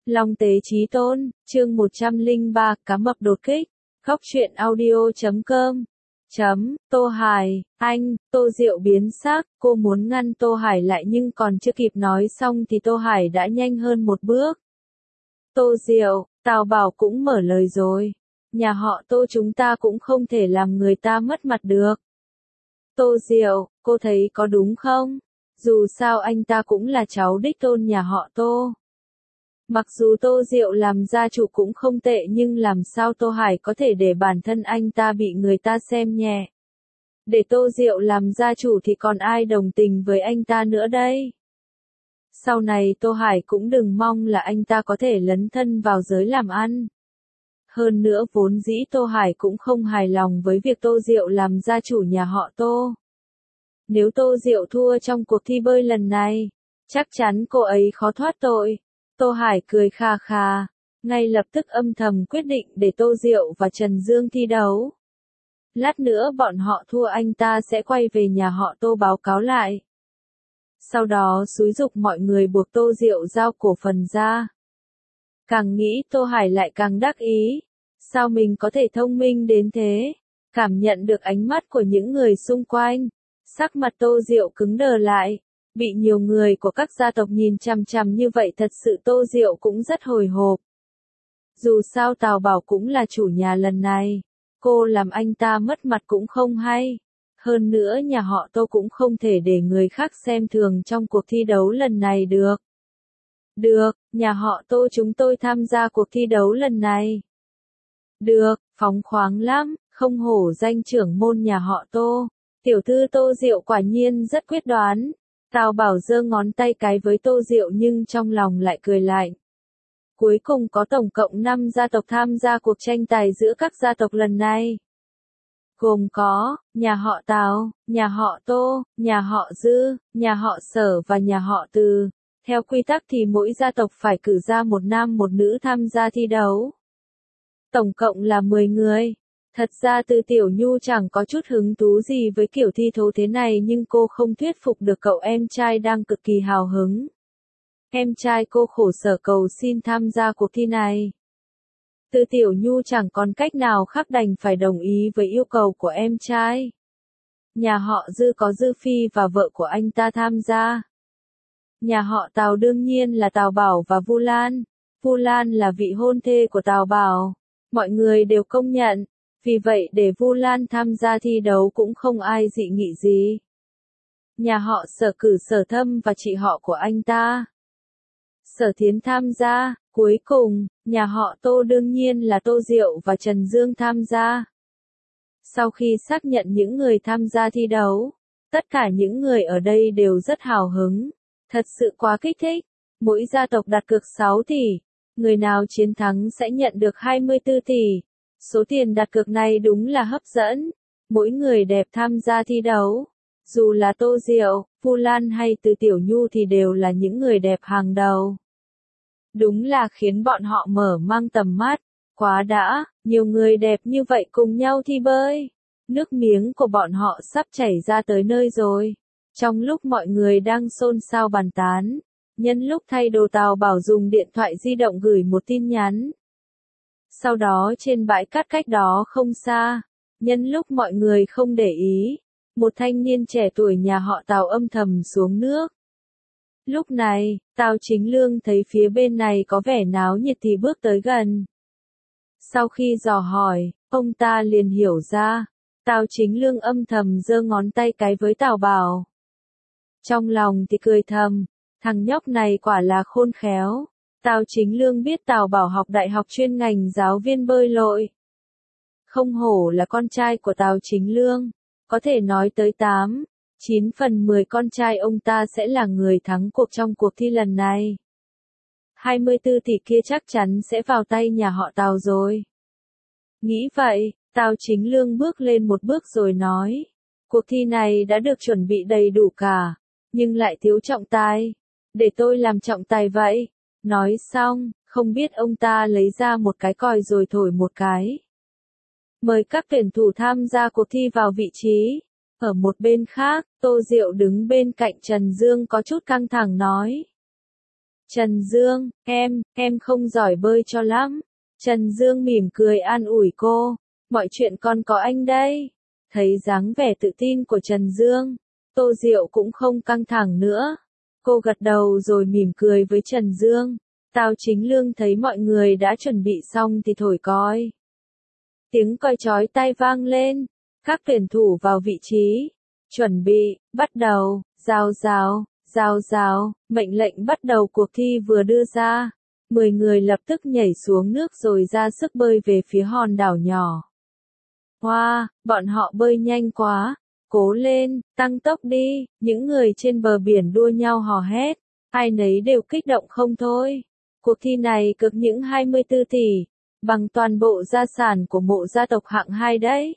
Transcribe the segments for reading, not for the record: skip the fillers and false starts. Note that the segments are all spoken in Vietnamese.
Long Tế Chí Tôn, chương 103, cá mập đột kích. Góc truyện audio.com. Tô Hải, anh, Tô Diệu biến sắc, cô muốn ngăn Tô Hải lại nhưng còn chưa kịp nói xong thì Tô Hải đã nhanh hơn một bước. Tô Diệu, Tào Bảo cũng mở lời rồi. Nhà họ Tô chúng ta cũng không thể làm người ta mất mặt được. Tô Diệu, cô thấy có đúng không? Dù sao anh ta cũng là cháu đích tôn nhà họ Tô. Mặc dù Tô Diệu làm gia chủ cũng không tệ nhưng làm sao Tô Hải có thể để bản thân anh ta bị người ta xem nhẹ. Để Tô Diệu làm gia chủ thì còn ai đồng tình với anh ta nữa đây? Sau này Tô Hải cũng đừng mong là anh ta có thể lấn thân vào giới làm ăn. Hơn nữa vốn dĩ Tô Hải cũng không hài lòng với việc Tô Diệu làm gia chủ nhà họ Tô. Nếu Tô Diệu thua trong cuộc thi bơi lần này, chắc chắn cô ấy khó thoát tội. Tô Hải cười khà khà, ngay lập tức âm thầm quyết định để Tô Diệu và Trần Dương thi đấu. Lát nữa bọn họ thua anh ta sẽ quay về nhà họ Tô báo cáo lại. Sau đó xúi giục mọi người buộc Tô Diệu giao cổ phần ra. Càng nghĩ Tô Hải lại càng đắc ý. Sao mình có thể thông minh đến thế? Cảm nhận được ánh mắt của những người xung quanh. Sắc mặt Tô Diệu cứng đờ lại. Bị nhiều người của các gia tộc nhìn chằm chằm như vậy thật sự Tô Diệu cũng rất hồi hộp. Dù sao Tào Bảo cũng là chủ nhà lần này. Cô làm anh ta mất mặt cũng không hay. Hơn nữa nhà họ Tô cũng không thể để người khác xem thường trong cuộc thi đấu lần này được. Được, nhà họ Tô chúng tôi tham gia cuộc thi đấu lần này. Được, phóng khoáng lắm, không hổ danh trưởng môn nhà họ Tô. Tiểu thư Tô Diệu quả nhiên rất quyết đoán. Tào Bảo giơ ngón tay cái với Tô Diệu nhưng trong lòng lại cười lạnh. Cuối cùng có tổng cộng 5 gia tộc tham gia cuộc tranh tài giữa các gia tộc lần này. Gồm có, nhà họ Tào, nhà họ Tô, nhà họ Dư, nhà họ Sở và nhà họ Từ. Theo quy tắc thì mỗi gia tộc phải cử ra một nam một nữ tham gia thi đấu. Tổng cộng là 10 người. Thật ra Từ Tiểu Nhu chẳng có chút hứng thú gì với kiểu thi thố thế này nhưng cô không thuyết phục được cậu em trai đang cực kỳ hào hứng. Em trai cô khổ sở cầu xin tham gia cuộc thi này. Từ Tiểu Nhu chẳng còn cách nào khác đành phải đồng ý với yêu cầu của em trai. Nhà họ Dư có Dư Phi và vợ của anh ta tham gia. Nhà họ Tào đương nhiên là Tào Bảo và Vu Lan. Vu Lan là vị hôn thê của Tào Bảo. Mọi người đều công nhận. Vì vậy để Vu Lan tham gia thi đấu cũng không ai dị nghị gì. Nhà họ Sở cử Sở Thâm và chị họ của anh ta. Sở Thiến tham gia, cuối cùng, nhà họ Tô đương nhiên là Tô Diệu và Trần Dương tham gia. Sau khi xác nhận những người tham gia thi đấu, tất cả những người ở đây đều rất hào hứng. Thật sự quá kích thích. Mỗi gia tộc đặt cược 6 tỷ. Người nào chiến thắng sẽ nhận được 24 tỷ. Số tiền đặt cược này đúng là hấp dẫn. Mỗi người đẹp tham gia thi đấu. Dù là Tô Diệu, Vu Lan hay Từ Tiểu Nhu thì đều là những người đẹp hàng đầu. Đúng là khiến bọn họ mở mang tầm mắt. Quá đã, nhiều người đẹp như vậy cùng nhau thi bơi. Nước miếng của bọn họ sắp chảy ra tới nơi rồi. Trong lúc mọi người đang xôn xao bàn tán, nhân lúc thay đồ Tào Bảo dùng điện thoại di động gửi một tin nhắn. Sau đó trên bãi cát cách đó không xa, nhân lúc mọi người không để ý, một thanh niên trẻ tuổi nhà họ Tào âm thầm xuống nước. Lúc này, Tào Chính Lương thấy phía bên này có vẻ náo nhiệt thì bước tới gần. Sau khi dò hỏi, ông ta liền hiểu ra, Tào Chính Lương âm thầm giơ ngón tay cái với Tào Bảo. Trong lòng thì cười thầm, thằng nhóc này quả là khôn khéo. Tào Chính Lương biết Tào Bảo học đại học chuyên ngành giáo viên bơi lội. Không hổ là con trai của Tào Chính Lương, có thể nói tới 9 phần 10 con trai ông ta sẽ là người thắng cuộc trong cuộc thi lần này. 24 tỷ kia chắc chắn sẽ vào tay nhà họ Tào rồi. Nghĩ vậy, Tào Chính Lương bước lên một bước rồi nói, cuộc thi này đã được chuẩn bị đầy đủ cả, nhưng lại thiếu trọng tài. Để tôi làm trọng tài vậy. Nói xong, không biết ông ta lấy ra một cái còi rồi thổi một cái. Mời các tuyển thủ tham gia cuộc thi vào vị trí. Ở một bên khác, Tô Diệu đứng bên cạnh Trần Dương có chút căng thẳng nói. Trần Dương, em không giỏi bơi cho lắm. Trần Dương mỉm cười an ủi cô, mọi chuyện con có anh đây. Thấy dáng vẻ tự tin của Trần Dương, Tô Diệu cũng không căng thẳng nữa. Cô gật đầu rồi mỉm cười với Trần Dương. Tào Chính Lương thấy mọi người đã chuẩn bị xong thì thổi còi. Tiếng còi chói tai vang lên, các tuyển thủ vào vị trí. Chuẩn bị, bắt đầu, rào rào, rào rào, mệnh lệnh bắt đầu cuộc thi vừa đưa ra. 10 người lập tức nhảy xuống nước rồi ra sức bơi về phía hòn đảo nhỏ. Wow, bọn họ bơi nhanh quá, cố lên, tăng tốc đi, những người trên bờ biển đua nhau hò hét, ai nấy đều kích động không thôi. Cuộc thi này cực những 24 tỷ, bằng toàn bộ gia sản của mộ gia tộc hạng 2 đấy.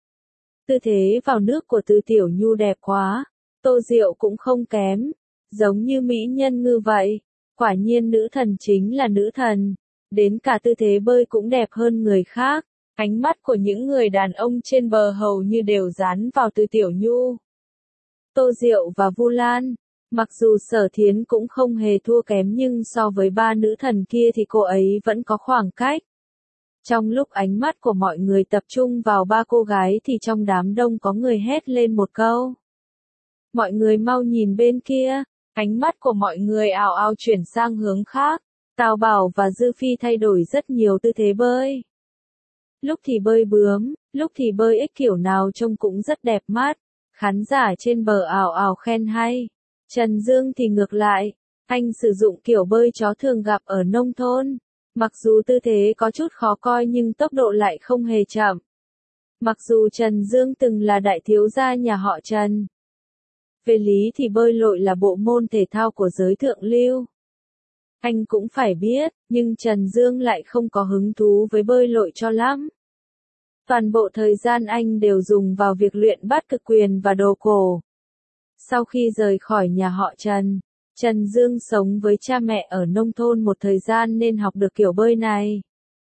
Tư thế vào nước của Từ Tiểu Nhu đẹp quá, Tô Diệu cũng không kém, giống như mỹ nhân ngư vậy. Quả nhiên nữ thần chính là nữ thần, đến cả tư thế bơi cũng đẹp hơn người khác. Ánh mắt của những người đàn ông trên bờ hầu như đều dán vào Từ Tiểu Nhu. Tô Diệu và Vu Lan, mặc dù Sở Thiến cũng không hề thua kém nhưng so với ba nữ thần kia thì cô ấy vẫn có khoảng cách. Trong lúc ánh mắt của mọi người tập trung vào ba cô gái thì trong đám đông có người hét lên một câu. Mọi người mau nhìn bên kia, ánh mắt của mọi người ào ào chuyển sang hướng khác. Tào Bảo và Dư Phi thay đổi rất nhiều tư thế bơi. Lúc thì bơi bướm, lúc thì bơi ếch kiểu nào trông cũng rất đẹp mắt. Khán giả trên bờ ào ào khen hay. Trần Dương thì ngược lại, anh sử dụng kiểu bơi chó thường gặp ở nông thôn. Mặc dù tư thế có chút khó coi nhưng tốc độ lại không hề chậm. Mặc dù Trần Dương từng là đại thiếu gia nhà họ Trần. Về lý thì bơi lội là bộ môn thể thao của giới thượng lưu. Anh cũng phải biết, nhưng Trần Dương lại không có hứng thú với bơi lội cho lắm. Toàn bộ thời gian anh đều dùng vào việc luyện bắt cực quyền và đồ cổ. Sau khi rời khỏi nhà họ Trần, Trần Dương sống với cha mẹ ở nông thôn một thời gian nên học được kiểu bơi này.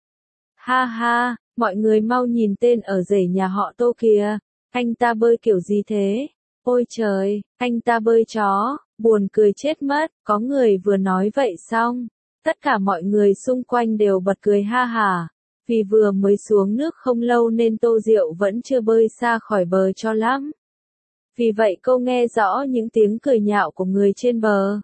Ha ha, mọi người mau nhìn tên ở rể nhà họ Tô kìa, anh ta bơi kiểu gì thế? Ôi trời, anh ta bơi chó, buồn cười chết mất, có người vừa nói vậy xong. Tất cả mọi người xung quanh đều bật cười ha hả. Vì vừa mới xuống nước không lâu nên Tô Diệu vẫn chưa bơi xa khỏi bờ cho lắm. Vì vậy cô nghe rõ những tiếng cười nhạo của người trên bờ.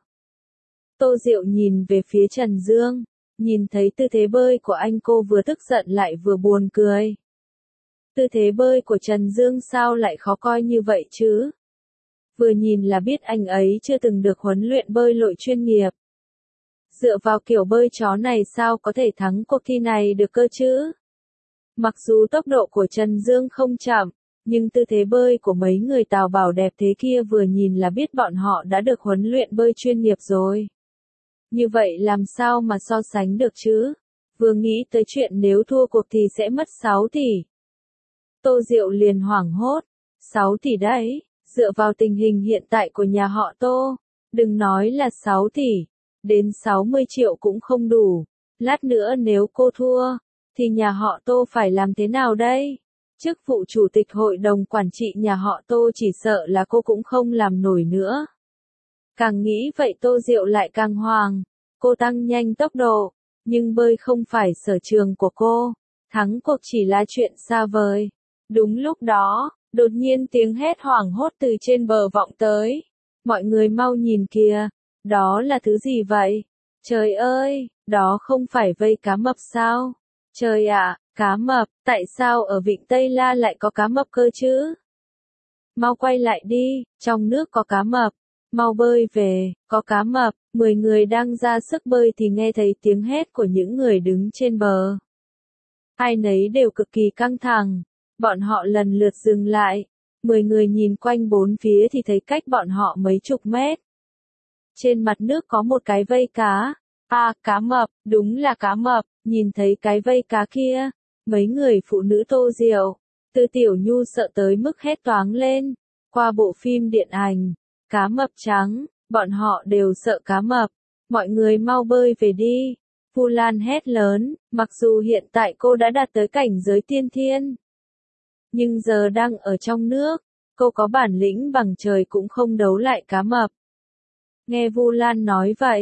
Tô Diệu nhìn về phía Trần Dương, nhìn thấy tư thế bơi của anh cô vừa tức giận lại vừa buồn cười. Tư thế bơi của Trần Dương sao lại khó coi như vậy chứ? Vừa nhìn là biết anh ấy chưa từng được huấn luyện bơi lội chuyên nghiệp. Dựa vào kiểu bơi chó này sao có thể thắng cuộc thi này được cơ chứ? Mặc dù tốc độ của Trần Dương không chậm, nhưng tư thế bơi của mấy người Tào Bảo đẹp thế kia vừa nhìn là biết bọn họ đã được huấn luyện bơi chuyên nghiệp rồi. Như vậy làm sao mà so sánh được chứ? Vừa nghĩ tới chuyện nếu thua cuộc thì sẽ mất 6 tỷ. Tô Diệu liền hoảng hốt. 6 tỷ đấy, dựa vào tình hình hiện tại của nhà họ Tô, đừng nói là 6 tỷ, đến 60 triệu cũng không đủ. Lát nữa nếu cô thua, thì nhà họ Tô phải làm thế nào đây? Chức vụ chủ tịch hội đồng quản trị nhà họ Tô chỉ sợ là cô cũng không làm nổi nữa. Càng nghĩ vậy Tô Diệu lại càng hoang. Cô tăng nhanh tốc độ, nhưng bơi không phải sở trường của cô. Thắng cuộc chỉ là chuyện xa vời. Đúng lúc đó, đột nhiên tiếng hét hoảng hốt từ trên bờ vọng tới. Mọi người mau nhìn kìa, đó là thứ gì vậy? Trời ơi, đó không phải vây cá mập sao? Trời ạ, cá mập, tại sao ở vịnh Tây La lại có cá mập cơ chứ? Mau quay lại đi, trong nước có cá mập. Mau bơi về, có cá mập. 10 người đang ra sức bơi thì nghe thấy tiếng hét của những người đứng trên bờ. Ai nấy đều cực kỳ căng thẳng. Bọn họ lần lượt dừng lại. 10 người nhìn quanh bốn phía thì thấy cách bọn họ mấy chục mét. Trên mặt nước có một cái vây cá. À, cá mập, đúng là cá mập. Nhìn thấy cái vây cá kia, mấy người phụ nữ Tô Diệu, Từ Tiểu Nhu sợ tới mức hét toáng lên. Qua bộ phim điện ảnh, cá mập trắng, bọn họ đều sợ cá mập. Mọi người mau bơi về đi. Vu Lan hét lớn, mặc dù hiện tại cô đã đạt tới cảnh giới tiên thiên. Nhưng giờ đang ở trong nước, cô có bản lĩnh bằng trời cũng không đấu lại cá mập. Nghe Vu Lan nói vậy,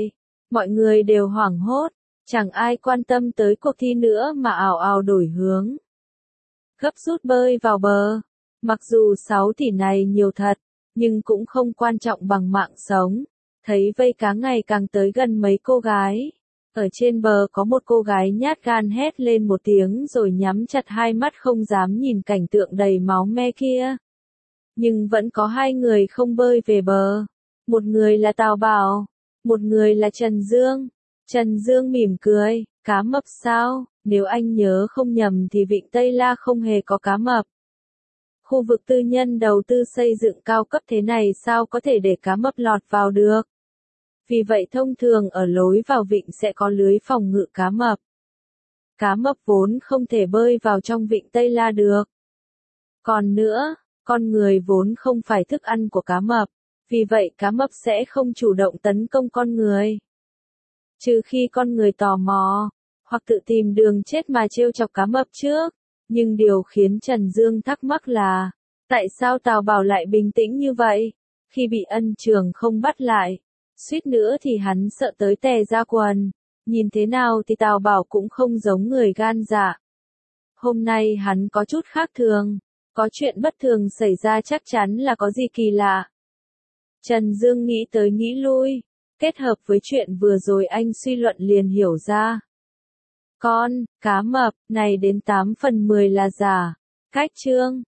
Mọi người đều hoảng hốt, chẳng ai quan tâm tới cuộc thi nữa mà ào ào đổi hướng. Gấp rút bơi vào bờ. Mặc dù 6 tỷ này nhiều thật, nhưng cũng không quan trọng bằng mạng sống. Thấy vây cá ngày càng tới gần mấy cô gái. Ở trên bờ có một cô gái nhát gan hét lên một tiếng rồi nhắm chặt hai mắt không dám nhìn cảnh tượng đầy máu me kia. Nhưng vẫn có hai người không bơi về bờ. Một người là Tào Bảo, một người là Trần Dương. Trần Dương mỉm cười, cá mập sao? Nếu anh nhớ không nhầm thì Vịnh Tây La không hề có cá mập. Khu vực tư nhân đầu tư xây dựng cao cấp thế này sao có thể để cá mập lọt vào được? Vì vậy thông thường ở lối vào vịnh sẽ có lưới phòng ngự cá mập. Cá mập vốn không thể bơi vào trong Vịnh Tây La được. Còn nữa, con người vốn không phải thức ăn của cá mập, vì vậy cá mập sẽ không chủ động tấn công con người. Trừ khi con người tò mò, hoặc tự tìm đường chết mà trêu chọc cá mập trước. Nhưng điều khiến Trần Dương thắc mắc là, tại sao Tào Bảo lại bình tĩnh như vậy? Khi bị Ân Trường không bắt lại, suýt nữa thì hắn sợ tới tè ra quần. Nhìn thế nào thì Tào Bảo cũng không giống người gan dạ. Hôm nay hắn có chút khác thường, có chuyện bất thường xảy ra chắc chắn là có gì kỳ lạ. Trần Dương nghĩ tới nghĩ lui, kết hợp với chuyện vừa rồi anh suy luận liền hiểu ra. Con, cá mập, này đến 8/10 là giả. Cách chương